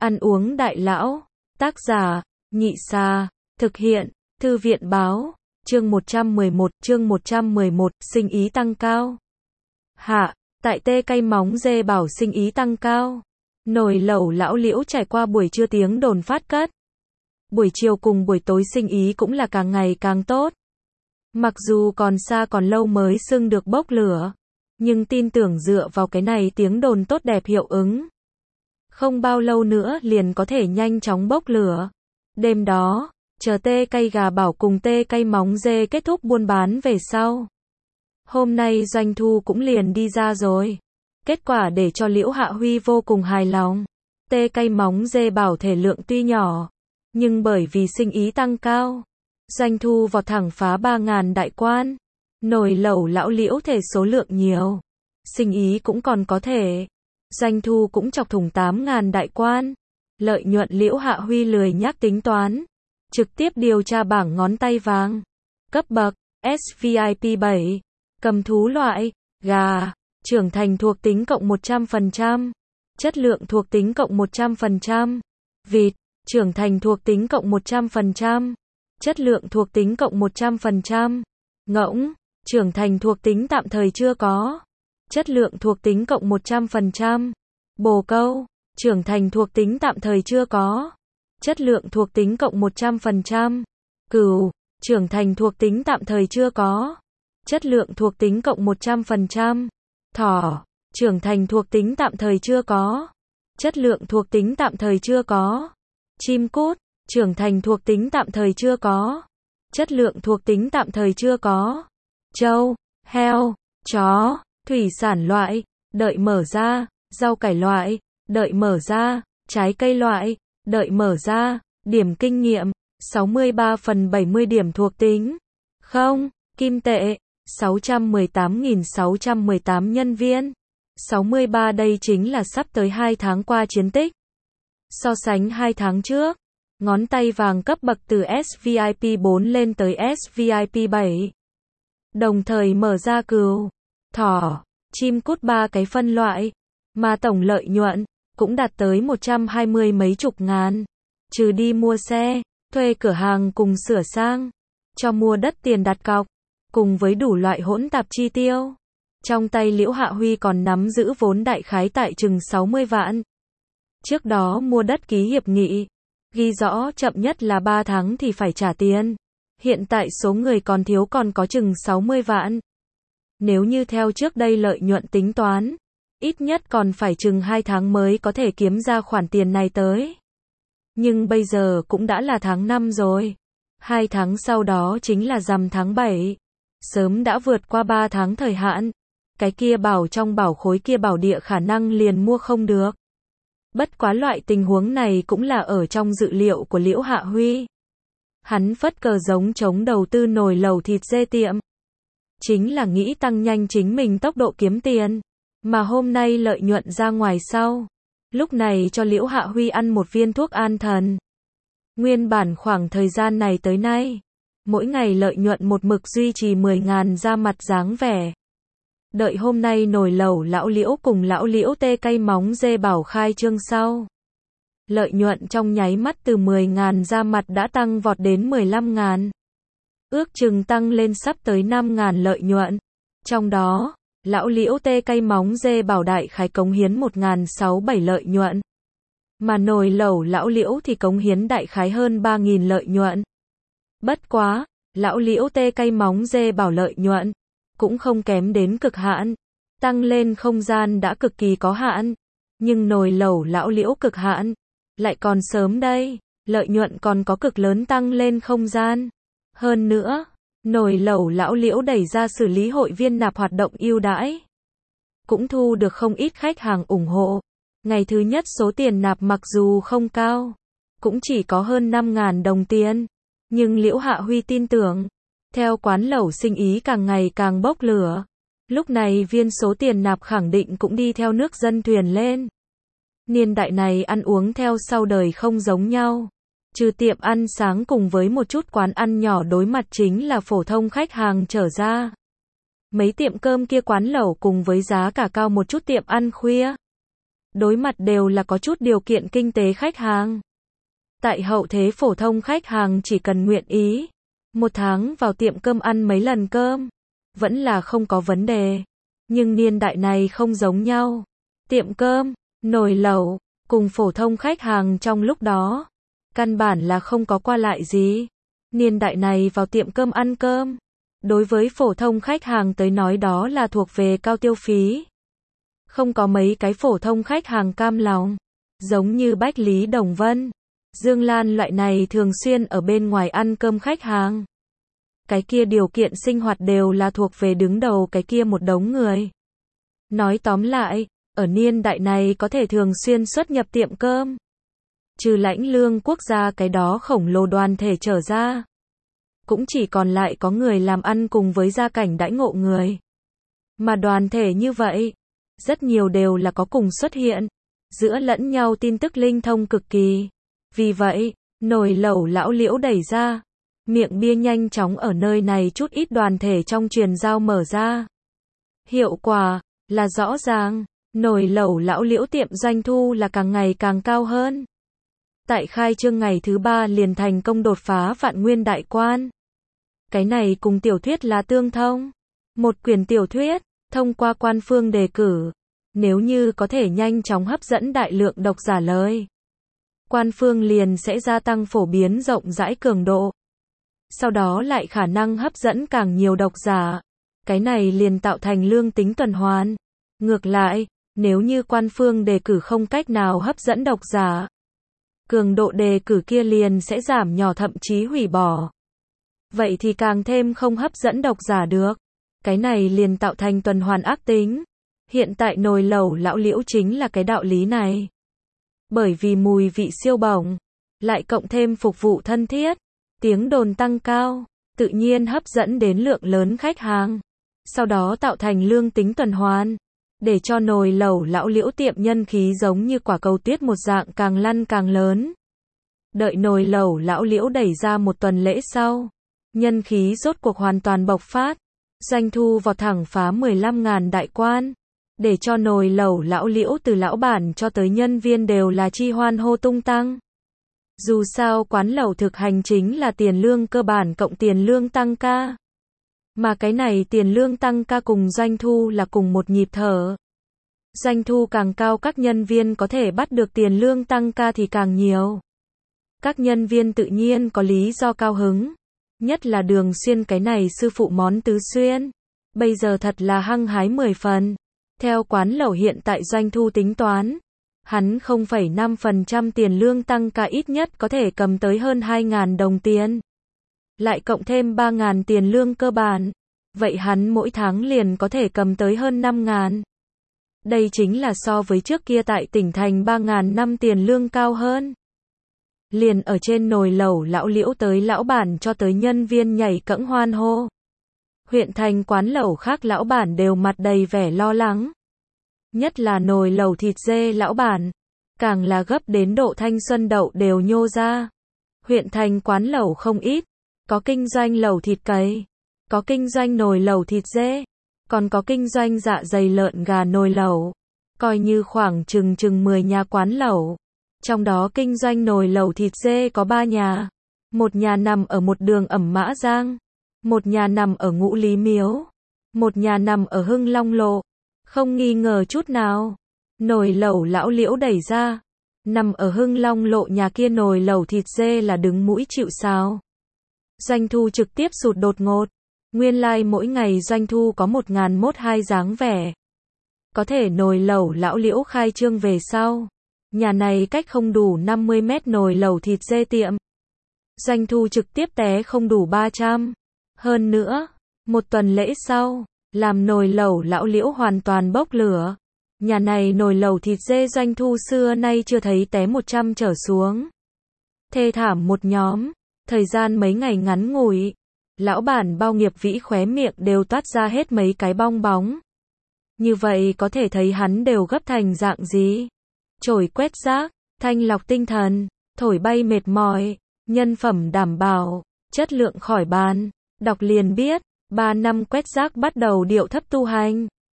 Ăn uống đại lão. Tác giả, Nhị Sa. Thực hiện, Thư viện Báo. Chương 111, sinh ý tăng cao. Hạ, tại Tê Cây Móng Dê bảo sinh ý tăng cao. Nồi lẩu lão Liễu trải qua buổi trưa tiếng đồn phát cất. Buổi chiều cùng buổi tối sinh ý cũng là càng ngày càng tốt. Mặc dù còn xa còn lâu mới xưng được bốc lửa, nhưng tin tưởng dựa vào cái này tiếng đồn tốt đẹp hiệu ứng, không bao lâu nữa liền có thể nhanh chóng bốc lửa. Đêm đó, chờ Tê Cây Gà Bảo cùng Tê Cây Móng Dê kết thúc buôn bán về sau, hôm nay doanh thu cũng liền đi ra rồi. Kết quả để cho Liễu Hạ Huy vô cùng hài lòng. Tê Cây Móng Dê Bảo thể lượng tuy nhỏ, nhưng bởi vì sinh ý tăng cao, doanh thu vọt thẳng phá 3.000 đại quan. Nồi lẩu lão Liễu thể số lượng nhiều, sinh ý cũng còn có thể, doanh thu cũng chọc thủng 8.000 đại quan. Lợi nhuận Liễu Hạ Huy lười nhắc tính toán, trực tiếp điều tra bảng ngón tay vàng. Cấp bậc SVIP 7, cầm thú loại, gà, trưởng thành thuộc tính cộng 100%, chất lượng thuộc tính cộng 100%, vịt, trưởng thành thuộc tính cộng 100%, chất lượng thuộc tính cộng 100%, ngỗng, trưởng thành thuộc tính tạm thời chưa có, chất lượng thuộc tính cộng 100%, bồ câu, trưởng thành thuộc tính tạm thời chưa có, chất lượng thuộc tính cộng 100%, cừu, trưởng thành thuộc tính tạm thời chưa có, chất lượng thuộc tính cộng 100%, thỏ, trưởng thành thuộc tính tạm thời chưa có, chất lượng thuộc tính tạm thời chưa có, chim cút, trưởng thành thuộc tính tạm thời chưa có, chất lượng thuộc tính tạm thời chưa có, trâu, heo, chó, thủy sản loại, đợi mở ra, rau cải loại, đợi mở ra, trái cây loại, đợi mở ra, điểm kinh nghiệm, 63/70 điểm thuộc tính. Không, kim tệ, 618.618 nhân viên. 63 đây chính là sắp tới 2 tháng qua chiến tích. So sánh 2 tháng trước, ngón tay vàng cấp bậc từ SVIP 4 lên tới SVIP 7. Đồng thời mở ra cừu, thỏ, chim cút 3 cái phân loại, mà tổng lợi nhuận cũng đạt tới 120 mấy chục ngàn. Trừ đi mua xe, thuê cửa hàng cùng sửa sang, cho mua đất tiền đặt cọc, cùng với đủ loại hỗn tạp chi tiêu. Trong tay Liễu Hạ Huy còn nắm giữ vốn đại khái tại chừng 60 vạn. Trước đó mua đất ký hiệp nghị, ghi rõ chậm nhất là 3 tháng thì phải trả tiền. Hiện tại số người còn thiếu còn có chừng 60 vạn. Nếu như theo trước đây lợi nhuận tính toán, ít nhất còn phải chừng 2 tháng mới có thể kiếm ra khoản tiền này tới. Nhưng bây giờ cũng đã là tháng 5 rồi. 2 tháng sau đó chính là rằm tháng 7. Sớm đã vượt qua 3 tháng thời hạn. Cái kia bảo trong bảo khối kia bảo địa khả năng liền mua không được. Bất quá loại tình huống này cũng là ở trong dự liệu của Liễu Hạ Huy. Hắn phất cờ giống chống đầu tư nồi lẩu thịt dê tiệm. Chính là nghĩ tăng nhanh chính mình tốc độ kiếm tiền. Mà hôm nay lợi nhuận ra ngoài sau. Lúc này cho Liễu Hạ Huy ăn một viên thuốc an thần. Nguyên bản khoảng thời gian này tới nay, mỗi ngày lợi nhuận một mực duy trì 10.000 ra mặt dáng vẻ. Đợi hôm nay nồi lẩu lão Liễu cùng lão Liễu Tê Cây Móng Dê Bảo khai trương sau. Lợi nhuận trong nháy mắt từ 10.000 ra mặt đã tăng vọt đến 15.000. Ước chừng tăng lên sắp tới 5.000 lợi nhuận. Trong đó, lão Liễu Tê Cây Móng Dê Bảo đại khái cống hiến 1.607 lợi nhuận. Mà nồi lẩu lão Liễu thì cống hiến đại khái hơn 3.000 lợi nhuận. Bất quá, lão Liễu Tê Cây Móng Dê Bảo lợi nhuận cũng không kém đến cực hạn. Tăng lên không gian đã cực kỳ có hạn. Nhưng nồi lẩu lão Liễu cực hạn lại còn sớm đây, lợi nhuận còn có cực lớn tăng lên không gian. Hơn nữa, nồi lẩu lão Liễu đẩy ra xử lý hội viên nạp hoạt động ưu đãi, cũng thu được không ít khách hàng ủng hộ. Ngày thứ nhất số tiền nạp mặc dù không cao, cũng chỉ có hơn 5.000 đồng tiền. Nhưng Liễu Hạ Huy tin tưởng, theo quán lẩu sinh ý càng ngày càng bốc lửa, lúc này viên số tiền nạp khẳng định cũng đi theo nước dân thuyền lên. Niên đại này ăn uống theo sau đời không giống nhau. Trừ tiệm ăn sáng cùng với một chút quán ăn nhỏ đối mặt chính là phổ thông khách hàng trở ra. Mấy tiệm cơm kia quán lẩu cùng với giá cả cao một chút tiệm ăn khuya. đối mặt đều là có chút điều kiện kinh tế khách hàng. Tại hậu thế phổ thông khách hàng chỉ cần nguyện ý, một tháng vào tiệm cơm ăn mấy lần cơm, vẫn là không có vấn đề. Nhưng niên đại này không giống nhau. Tiệm cơm, nồi lẩu, cùng phổ thông khách hàng trong lúc đó, căn bản là không có qua lại gì. Niên đại này vào tiệm cơm ăn cơm, đối với phổ thông khách hàng tới nói đó là thuộc về cao tiêu phí. Không có mấy cái phổ thông khách hàng cam lòng. Giống như Bách Lý Đồng Vân, Dương Lan loại này thường xuyên ở bên ngoài ăn cơm khách hàng. Cái kia điều kiện sinh hoạt đều là thuộc về đứng đầu cái kia một đống người. Nói tóm lại, ở niên đại này có thể thường xuyên xuất nhập tiệm cơm. Trừ lãnh lương quốc gia cái đó khổng lồ đoàn thể trở ra. Cũng chỉ còn lại có người làm ăn cùng với gia cảnh đãi ngộ người. Mà đoàn thể như vậy, rất nhiều đều là có cùng xuất hiện, giữa lẫn nhau tin tức linh thông cực kỳ. Vì vậy, nồi lẩu lão Liễu đẩy ra, miệng bia nhanh chóng ở nơi này chút ít đoàn thể trong truyền giao mở ra. Hiệu quả là rõ ràng, nồi lẩu lão Liễu tiệm doanh thu là càng ngày càng cao hơn. Tại khai trương ngày thứ 3 liền thành công đột phá vạn nguyên đại quan. Cái này cùng tiểu thuyết là tương thông. Một quyển tiểu thuyết, thông qua quan phương đề cử, nếu như có thể nhanh chóng hấp dẫn đại lượng độc giả lời, quan phương liền sẽ gia tăng phổ biến rộng rãi cường độ. Sau đó lại khả năng hấp dẫn càng nhiều độc giả. Cái này liền tạo thành lương tính tuần hoàn. Ngược lại, nếu như quan phương đề cử không cách nào hấp dẫn độc giả, cường độ đề cử kia liền sẽ giảm nhỏ thậm chí hủy bỏ. Vậy thì càng thêm không hấp dẫn độc giả được. Cái này liền tạo thành tuần hoàn ác tính. Hiện tại nồi lẩu lão Liễu chính là cái đạo lý này. Bởi vì mùi vị siêu bổng, lại cộng thêm phục vụ thân thiết, tiếng đồn tăng cao, tự nhiên hấp dẫn đến lượng lớn khách hàng. Sau đó tạo thành lương tính tuần hoàn, để cho nồi lẩu lão Liễu tiệm nhân khí giống như quả cầu tuyết một dạng càng lăn càng lớn. Đợi nồi lẩu lão Liễu đẩy ra một tuần lễ sau, nhân khí rốt cuộc hoàn toàn bộc phát, doanh thu vọt thẳng phá 15.000 đại quan, để cho nồi lẩu lão Liễu từ lão bản cho tới nhân viên đều là chi hoan hô tung tăng. Dù sao quán lẩu thực hành chính là tiền lương cơ bản cộng tiền lương tăng ca. Mà cái này tiền lương tăng ca cùng doanh thu là cùng một nhịp thở. Doanh thu càng cao các nhân viên có thể bắt được tiền lương tăng ca thì càng nhiều. Các nhân viên tự nhiên có lý do cao hứng. Nhất là Đường Xuyên cái này sư phụ món tứ xuyên. Bây giờ thật là hăng hái 10 phần. Theo quán lẩu hiện tại doanh thu tính toán, hắn 0,5% tiền lương tăng ca ít nhất có thể cầm tới hơn 2.000 đồng tiền. Lại cộng thêm 3.000 tiền lương cơ bản. Vậy hắn mỗi tháng liền có thể cầm tới hơn 5.000. Đây chính là so với trước kia tại tỉnh thành 3.000 năm tiền lương cao hơn. Liền ở trên nồi lẩu lão Liễu tới lão bản cho tới nhân viên nhảy cẫng hoan hô. Huyện thành quán lẩu khác lão bản đều mặt đầy vẻ lo lắng. Nhất là nồi lẩu thịt dê lão bản, càng là gấp đến độ thanh xuân đậu đều nhô ra. Huyện thành quán lẩu không ít, có kinh doanh lẩu thịt cầy, có kinh doanh nồi lẩu thịt dê, còn có kinh doanh dạ dày lợn gà nồi lẩu, coi như khoảng chừng 10 nhà quán lẩu. Trong đó kinh doanh nồi lẩu thịt dê có 3 nhà. Một nhà nằm ở một đường Ẩm Mã Giang, một nhà nằm ở Ngũ Lý Miếu, một nhà nằm ở Hưng Long Lộ. Không nghi ngờ chút nào, nồi lẩu lão Liễu đẩy ra, nằm ở Hưng Long Lộ nhà kia nồi lẩu thịt dê là đứng mũi chịu sào. Doanh thu trực tiếp sụt đột ngột. Nguyên lai mỗi ngày doanh thu có 1.002 dáng vẻ. Có thể nồi lẩu lão Liễu khai trương về sau, nhà này cách không đủ 50 mét nồi lẩu thịt dê tiệm. Doanh thu trực tiếp té không đủ 300. Hơn nữa, một tuần lễ sau, làm nồi lẩu lão Liễu hoàn toàn bốc lửa. Nhà này nồi lẩu thịt dê doanh thu xưa nay chưa thấy té 100 trở xuống. Thê thảm một nhóm, thời gian mấy ngày ngắn ngủi, lão bản Bao Nghiệp Vĩ khóe miệng đều toát ra hết mấy cái bong bóng. Như vậy có thể thấy hắn đều gấp thành dạng gì. Chổi quét rác, thanh lọc tinh thần, thổi bay mệt mỏi, nhân phẩm đảm bảo, chất lượng khỏi bàn. Đọc liền biết, 3 năm quét rác bắt đầu điệu thấp tu hành.